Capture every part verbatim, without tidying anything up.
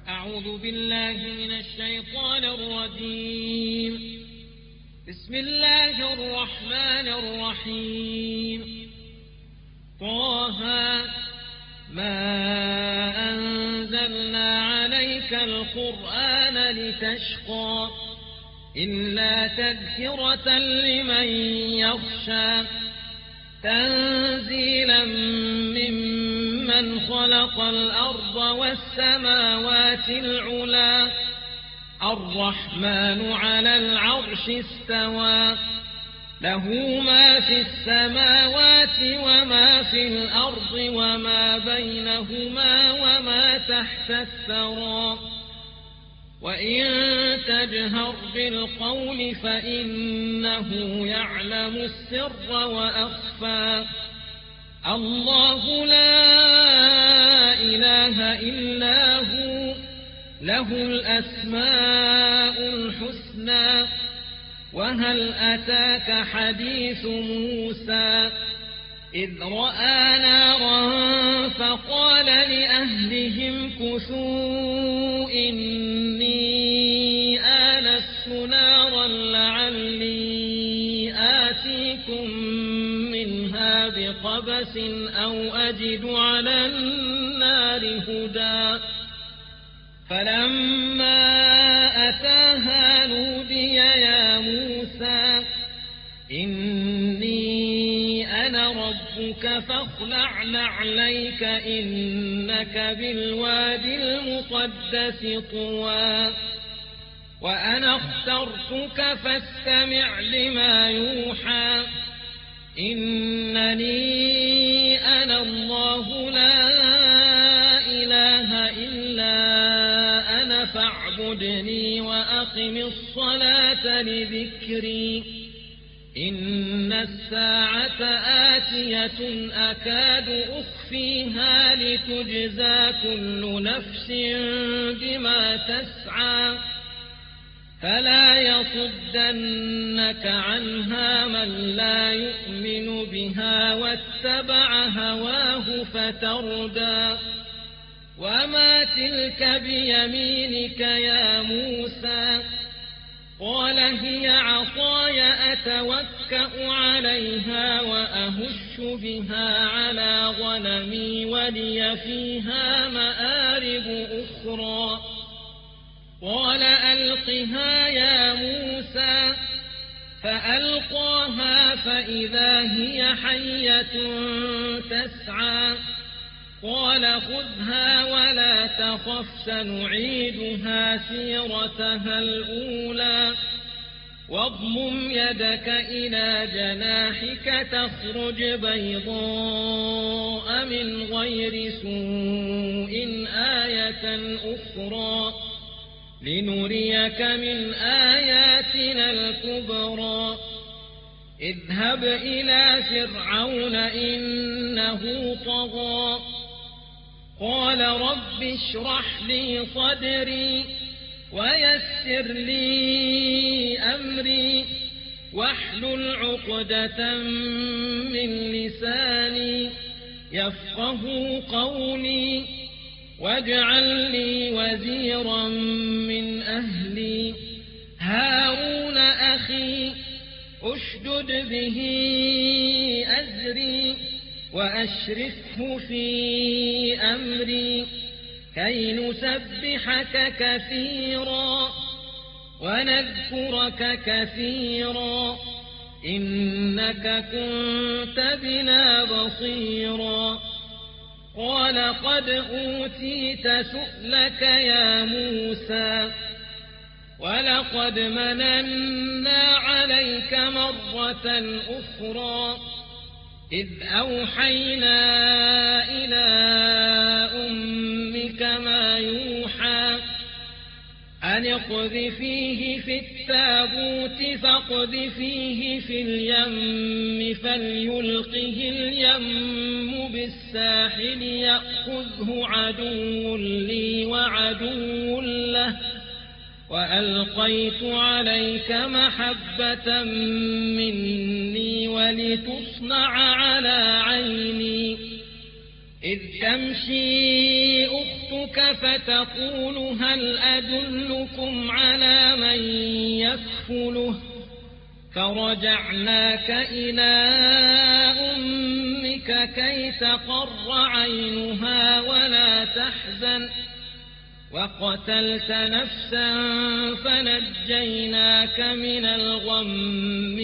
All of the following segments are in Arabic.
أعوذ بالله من الشيطان الرجيم. بسم الله الرحمن الرحيم. طه ما أنزلنا عليك القرآن لتشقى إلا تذكرة لمن يخشى تنزيلا ممن خلق الأرض والسماوات العلى الرحمن على العرش استوى له ما في السماوات وما في الأرض وما بينهما وما تحت الثرى وإن تجهر بالقول فإنه يعلم السر وأخفى الله لا إله إلا هو له الأسماء الحسنى وهل أتاك حديث موسى إذ رأى نارا فقال لأهلهم كثوا إني آنست نارا لعلي آتيكم منها بقبس أو أجد على النار هدى فلما أتاها نودي يا موسى إني أنا ربك فاخلع نعليك إنك بالوادي المقدس طوى وأنا اخترتك فاستمع لما يوحى إنني أنا الله لا إله إلا أنا فاعبدني وأقم الصلاة لذكري إن الساعة آتية أكاد أخفيها لتجزى كل نفس بما تسعى فلا يصدنك عنها من لا يؤمن بها واتبع هواه فتردى وما تلك بيمينك يا موسى قال هي عصاي أتوكأ عليها وأهش بها على غنمي ولي فيها مآرب أخرى قال ألقها يا موسى فألقاها فإذا هي حية تسعى قال خذها ولا تخف سنعيدها سيرتها الأولى واضمم يدك إلى جناحك تخرج بيضاء من غير سوء آية أخرى لنريك من آياتنا الكبرى اذهب إلى فرعون إنه طغى قال رب اشرح لي صدري ويسر لي أمري واحلل عقدة من لساني يفقه قولي واجعل لي وزيرا من أهلي هارون أخي أشدد به أزري وأشركه في أمري كي نسبحك كثيرا ونذكرك كثيرا إنك كنت بنا بصيرا قال قد أوتيت سؤلك يا موسى ولقد مننا عليك مرة أخرى إذ أوحينا إلى أمك ما يوحى أن اقذفيه في التابوت فاقذفيه في اليم فليلقه اليم بالساحل يأخذه عدو لي وعدو له وألقيت عليك محبة مني ولتصنع على عيني إذ تمشي أختي جئتك فتقول هل أدلكم على من يكفله فرجعناك إلى أمك كي تقر عينها ولا تحزن وقتلت نفسا فنجيناك من الغم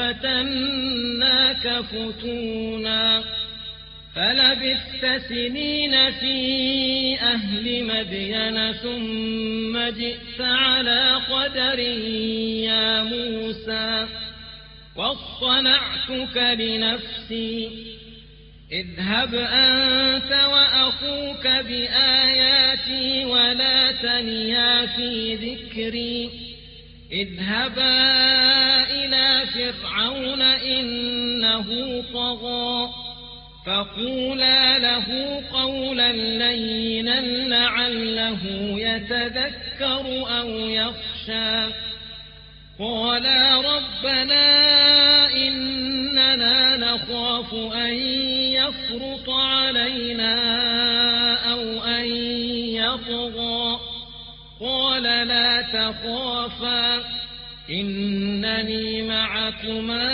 وفتناك فتونا فلبثت سنين في أهل مدين ثم جئت على قدر يا موسى واصطنعتك لنفسي اذهب أنت وأخوك بآياتي ولا تنيا في ذكري اذهبا إلى فرعون إنه طغى فقولا له قولا لينا لعله يتذكر أو يخشى قالا ربنا إننا نخاف أن يفرط علينا أو أن يطغى قال لا تخافا إنني معكما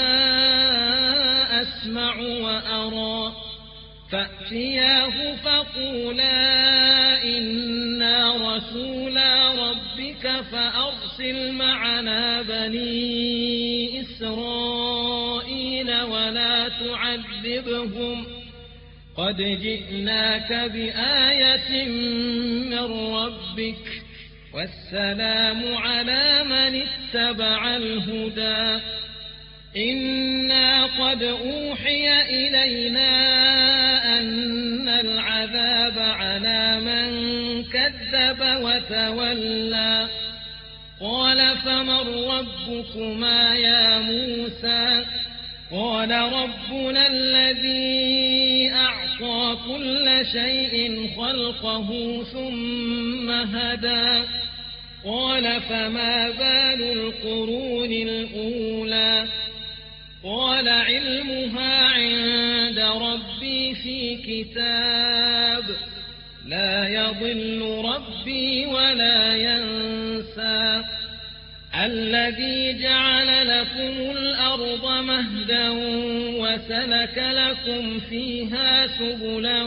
أسمع وأرى فأتياه فقولا إنا رسولا ربك فأرسل معنا بني إسرائيل ولا تعذبهم قد جئناك بآية من ربك والسلام على من اتبع الهدى إنا قد أوحي إلينا أن العذاب على من كذب وتولى قال فمن ربكما يا موسى قال ربنا الذي أعطى كل شيء خلقه ثم هدى قال فما بال القرون الأولى قال علمها عند ربي في كتاب لا يضل ربي ولا ينسى الذي جعل لكم الأرض مهدا وسلك لكم فيها سبلا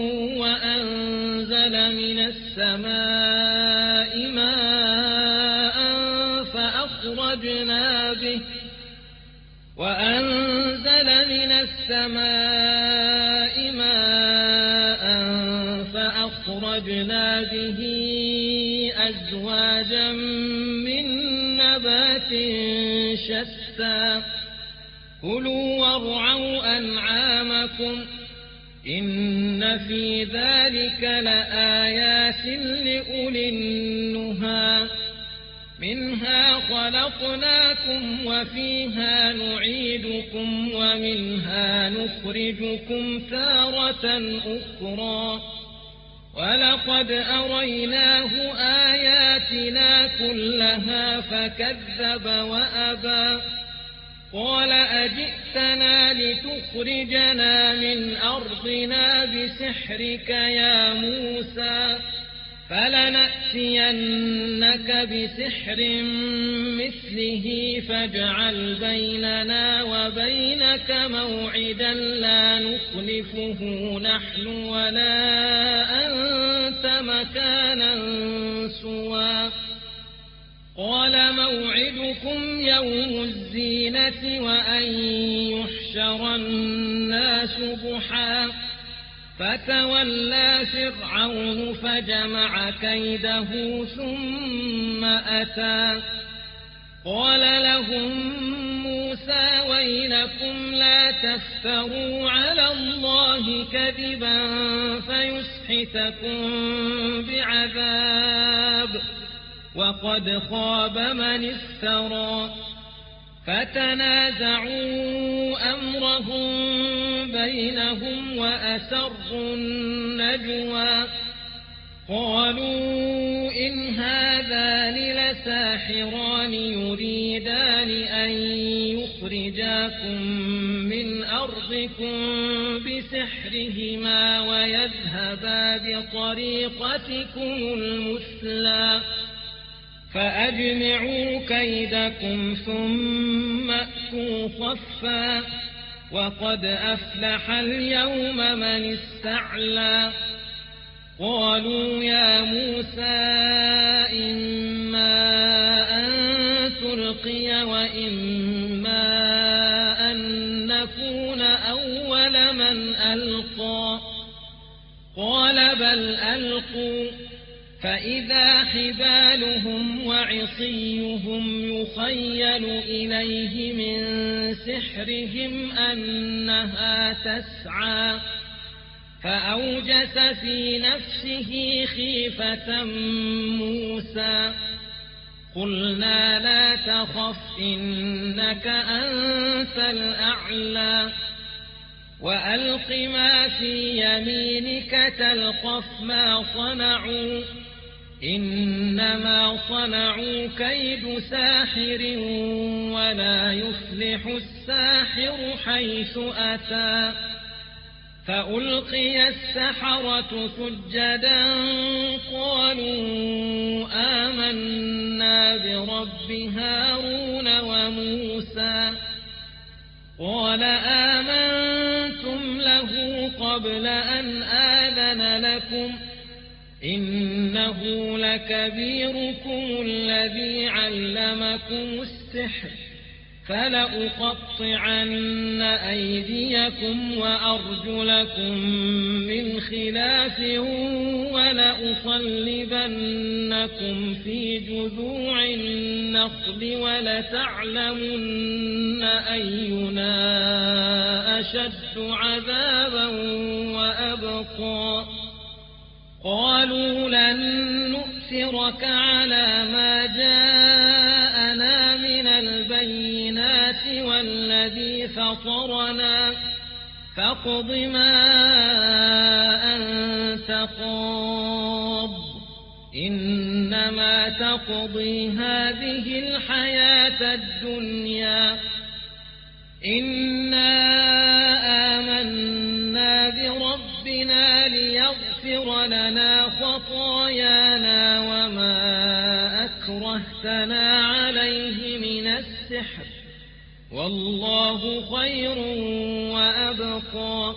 وأنزل من السماء ماء فأخرجنا به وأنزل من السماء ماء فأخرجنا به أزواجا من نبات شتى كلوا وارعوا أنعامكم إن في ذلك لآيات لأولي النهى منها خلقناكم وفيها نعيدكم ومنها نخرجكم تارة أخرى ولقد أريناه آياتنا كلها فكذب وأبى قال أجئتنا لتخرجنا من أرضنا بسحرك يا موسى فلنأتينك بسحر مثله فاجعل بيننا وبينك موعدا لا نخلفه نحن ولا أنت مكانا سوى قال موعدكم يوم الزينة وأن يحشر الناس ضحى فتولى فرعون فجمع كيده ثم أتى قال لهم موسى ويلكم لا تفتروا على الله كذبا فيسحتكم بعذاب وقد خاب من افترى فتنازعوا أمرهم بينهم وأسروا النجوى قالوا إن هذان لساحران يريدان أن يخرجاكم من أرضكم بأرضكم بسحرهما ويذهبا بطريقتكم المثلى فأجمعوا كيدكم ثم أتوا صفا وقد أفلح اليوم من استعلى قالوا يا موسى إما أن تلقي وإما أن نكون أول من ألقى قال بل ألقوا فإذا حبالهم وعصيهم يخيل إليه من سحرهم أنها تسعى فأوجس في نفسه خيفة موسى قلنا لا تخف إنك أنت الأعلى وألق ما في يمينك تلقف ما صنعوا إنما صنعوا كيد ساحر ولا يفلح الساحر حيث أتى فألقي السحرة سجدا قالوا آمنا برب هارون وموسى قال آمنتم له قبل أن آذن لكم إنه لكبيركم الذي علمكم السحر فلأقطعن أيديكم وأرجلكم من خلاف ولأصلبنكم في جذوع النخل ولتعلمن أينا أشد عذابا وأبقى قالوا لن نؤثرك على ما جاءنا من البينات والذي فطرنا فاقض ما أنت قاض إنما تقضي هذه الحياة الدنيا إنا آمنا بربنا ليغفر لنا خطايانا وما أكرهتنا عليه من السحر والله خير وأبقى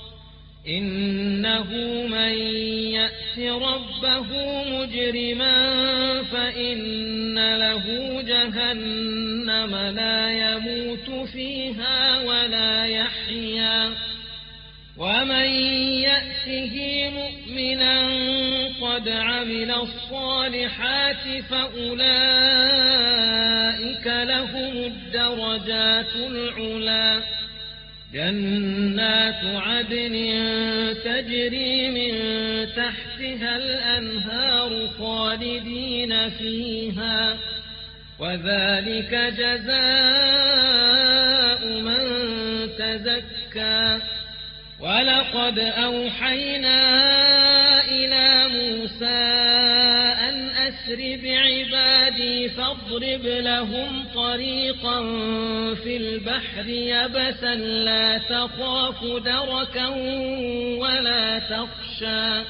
إنه من يأت ربه مجرما فإن له جهنم لا يموت فيها ولا يحيا ومن يأته مؤمنا قد عمل الصالحات فأولئك لهم الدرجات العلى جنات عدن تجري من تحتها الأنهار خالدين فيها وذلك جزاء من تزكى ولقد أوحينا إلى موسى أن أسر بعبادي فاضرب لهم طريقا في البحر يبسا لا تخاف دركا ولا تخشى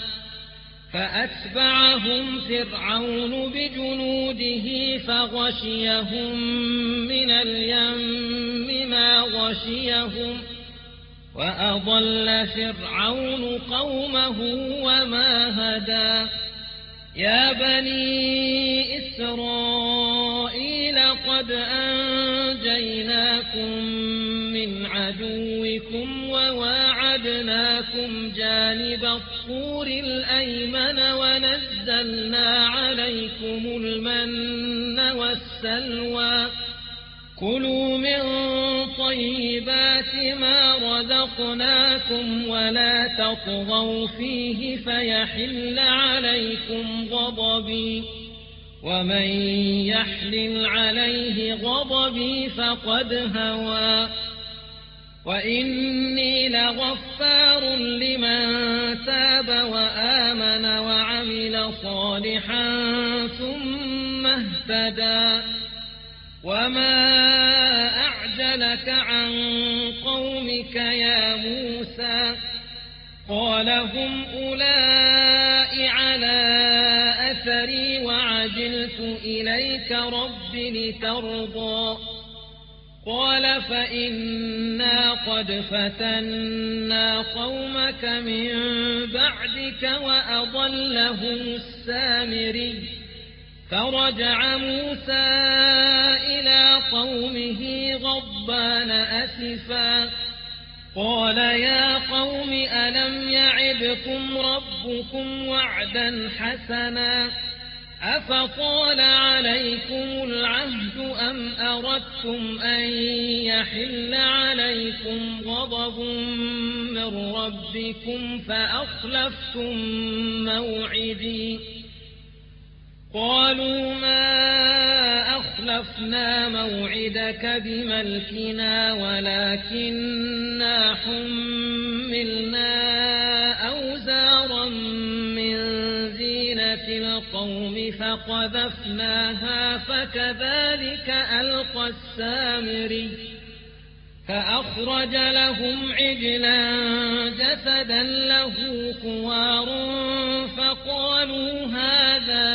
فأتبعهم فرعون بجنوده فغشيهم من اليم ما غشيهم وأضل فرعون قومه وما هدى يا بني إسرائيل قد أنجيناكم من عدوكم وواعدناكم جانب الطور الأيمن ونزلنا عليكم المن والسلوى كلوا من طيبات ما رزقناكم ولا تطغوا فيه فيحل عليكم غضبي ومن يحلل عليه غضبي فقد هوى وإني لغفار لمن تاب وآمن وعمل صالحا ثم اهتدى وما أعجلك عن قومك قومك يا موسى قال هم أولئك على أثري وعجلت إليك رب لترضى قال فإنا قد فتنا قومك من بعدك وأضلهم السامري فرجع موسى إلى قومه غضبان أسفا قال يا قوم ألم يعدكم ربكم وعدا حسنا أفطال عليكم العهد أم أردتم أن يحل عليكم غضب من ربكم فأخلفتم موعدي قالوا ما أخلفنا موعدك بملكنا ولكننا حملنا أوزارا من زينة القوم فقذفناها فكذلك ألقى السامري فأخرج لهم عجلا جسدا له خوار فقالوا هذا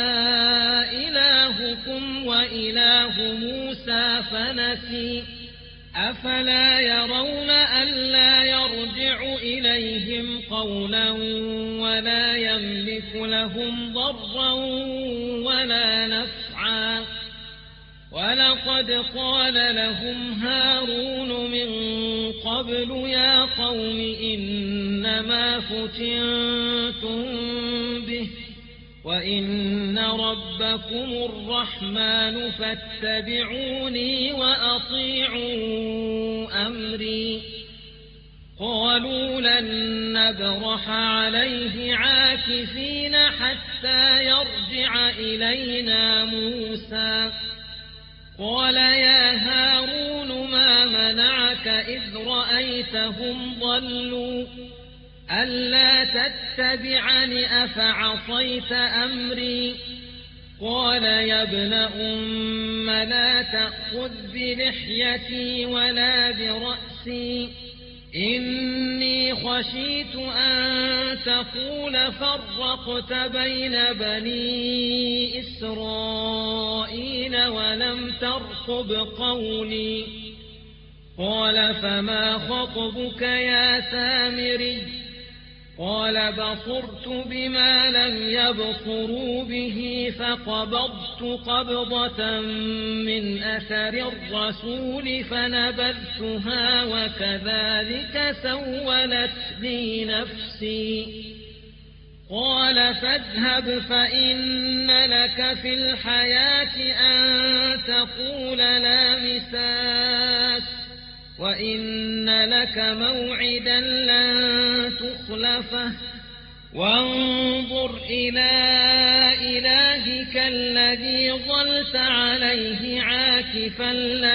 إلهكم وإله موسى فنسي أفلا يرون ألا يرجع إليهم قولا ولا يملك لهم ضرا ولا نفعا ولقد قال لهم هارون من قبل يا قوم إنما فتنتم به وإن ربكم الرحمن فاتبعوني وأطيعوا أمري قالوا لن نبرح عليه عاكفين حتى يرجع إلينا موسى قال يا هارون ما منعك إذ رأيتهم ضلوا ألا تتبعني أفعصيت أمري قال يا ابن أم لا تأخذ بلحيتي ولا برأسي إني خشيت أن تقول فرقت بين بني إسرائيل ولم ترقب قولي قال فما خطبك يا سامري قال بصرت بما لم يبصروا به فقبضت قبضة من أثر الرسول فنبذتها وكذلك سولت لي نفسي قال فاذهب فإن لك في الحياة أن تقول لا مساس وإن لك موعدا لن تخلفه وانظر إلى إلهك الذي ظلت عليه عاكفا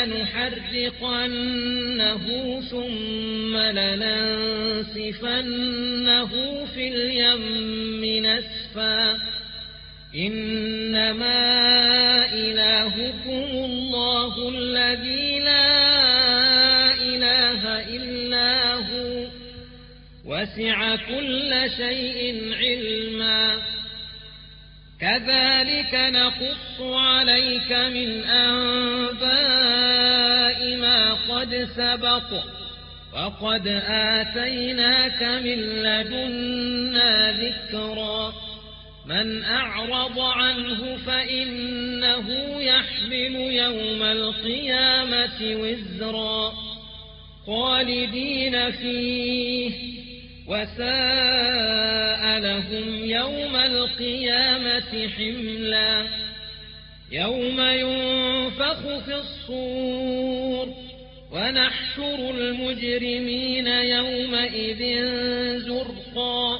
لنحرقنه ثم لننسفنه في اليم نسفا إنما إلهكم الله الذي لا إله إلا هو وسع كل شيء علما كذلك نقص عليك من أنباء ما قد سبق وقد آتيناك من لدنا ذكرا من أعرض عنه فإنه يحمل يوم القيامة وزرا خالدين فيه وساء لهم يوم القيامة حملا يوم ينفخ في الصور ونحشر المجرمين يومئذ زرقا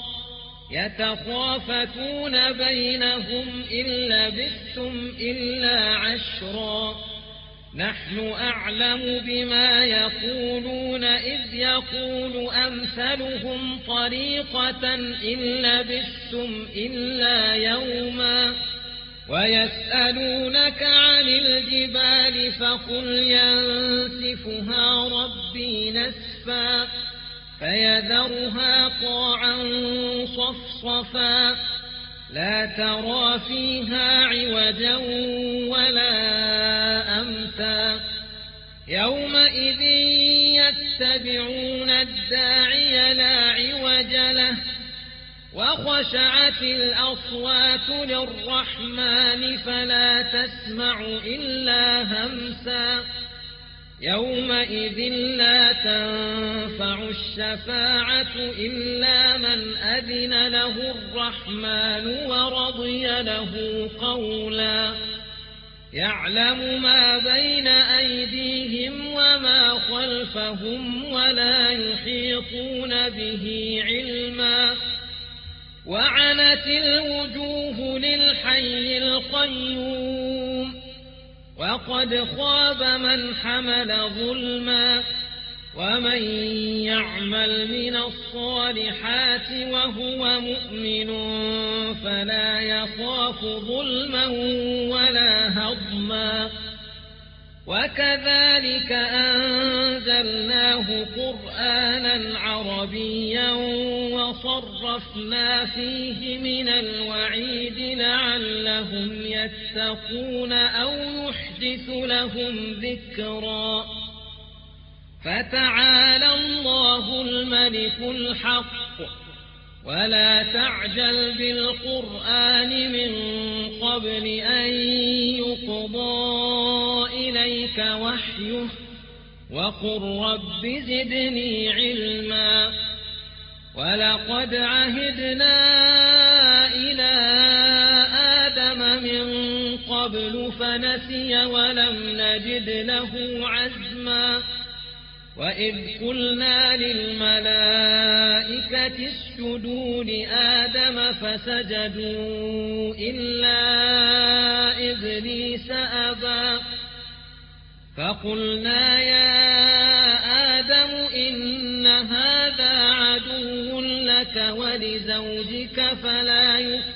يتخافتون بينهم إن لبثتم إلا عشرا نحن أعلم بما يقولون إذ يقول أمثلهم طريقة إن لبثتم إلا يوما ويسألونك عن الجبال فقل ينسفها ربي نسفا فيذرها قاعا صفصفا لا ترى فيها عوجا ولا أمتا يومئذ يتبعون الداعي لا عوج له وخشعت الأصوات للرحمن فلا تسمع إلا همسا يومئذ لا تنفع الشفاعة إلا من أذن له الرحمن ورضي له قولا يعلم ما بين أيديهم وما خلفهم ولا يحيطون به علما وعنت الوجوه للحي القيوم وقد خاب من حمل ظلما ومن يعمل من الصالحات وهو مؤمن فلا يخاف ظلما ولا هضما وكذلك أنزلناه قرآنا عربيا وصرفنا فيه من الوعيد لعلهم يتقون أو يحدث لهم ذكرا فتعالى الله الملك الحق ولا تعجل بالقرآن من قبل أن يقضى إليك وحيه وقل رب زدني علما ولقد عهدنا إلى آدم من قبل فنسي ولم نجد له عزما وإذ قلنا للملائكة اسجدوا لآدم فسجدوا إلا إبليس أبى فقلنا يا آدم إن هذا عدو لك ولزوجك فلا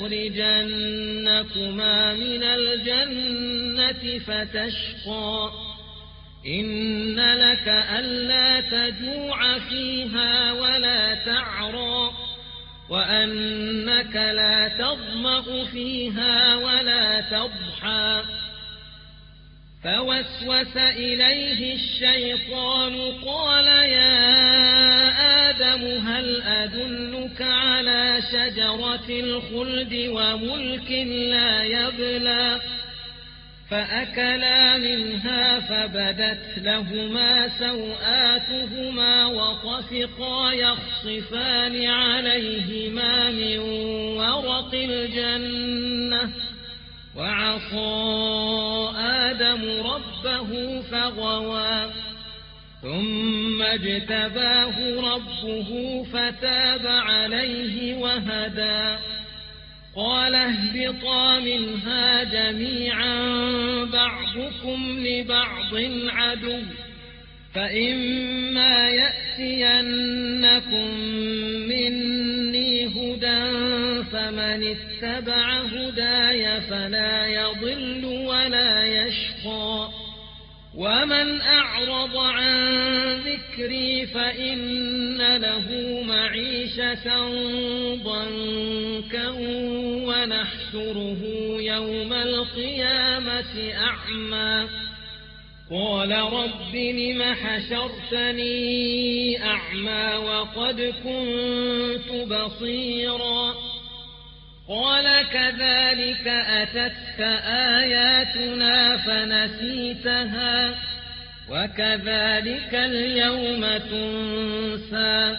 يخرجنكما من الجنة فتشقى إن لك ألا تجوع فيها ولا تعرى وأنك لا تظمأ فيها ولا تضحى فوسوس إليه الشيطان قال يا آدم هل أدلك على شجرة الخلد وملك لا يبلى فأكلا منها فبدت لهما سوآتهما وطفقا يخصفان عليهما من ورق الجنة وعصى آدم ربه فغوى ثم اجتباه ربه فتاب عليه وهدى قال اهبطا منها جميعا بعضكم لبعض عدو فإما يأتينكم مني هدى فمن اتبع هداي فلا يضل ولا يشقى ومن أعرض عن ذكري فإن له معيشة ضنكا ونحشره يوم القيامة أعمى قال رب لم حشرتني أعمى وقد كنت بصيرا قال كذلك أتتك آياتنا فنسيتها وكذلك اليوم تنسى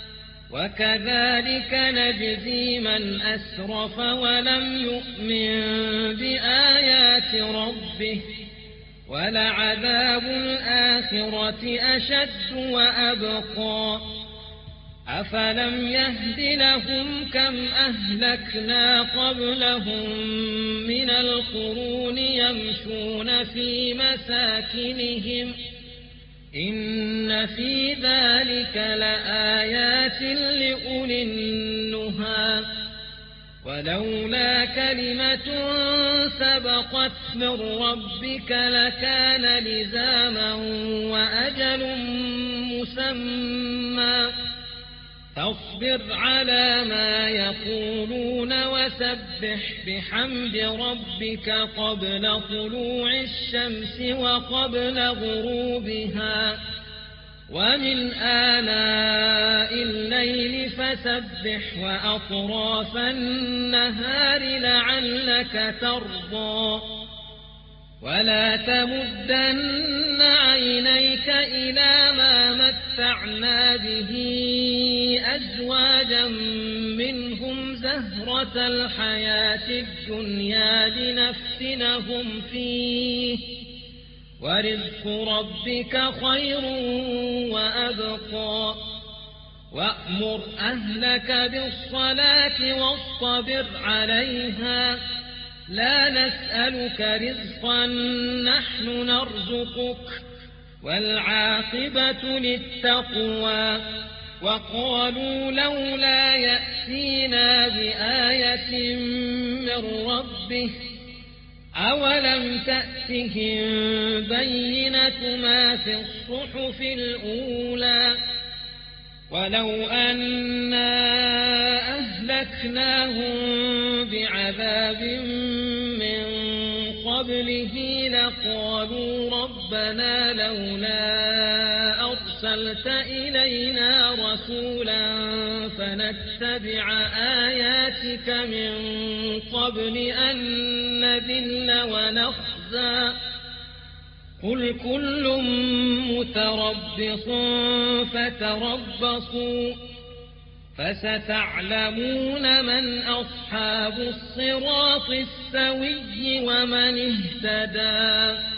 وكذلك نجزي من أسرف ولم يؤمن بآيات ربه ولعذاب الآخرة أشد وأبقى أفلم يهد لهم كم أهلكنا قبلهم من القرون يمشون في مساكنهم إن في ذلك لآيات لأولي النهى ولولا كلمة سبقت من ربك لكان لزاما وأجل مسمى فاصبر على ما يقولون وسبح بحمد ربك قبل طلوع الشمس وقبل غروبها ومن آلاء الليل فسبح وأطراف النهار لعلك ترضى ولا تمدن عينيك إلى ما متعنا به أزواجا منهم زهرة الحياة الدنيا لنفتنهم فيه ورزق ربك خير وأبقى وأمر أهلك بالصلاة واصطبر عليها لا نسألك رزقا نحن نرزقك والعاقبة للتقوى وقالوا لولا يأتينا بآية من ربه أولم تأتهم بينة ما في الصحف الأولى ولو أنا أهلكناهم بعذاب من قبله لقالوا ربنا لولا أرسلت إلينا رسولا فنتبع آياتك من قبل أن نذل ونخزى قل كل متربص فتربصوا فستعلمون من أصحاب الصراط السوي ومن اهتدى.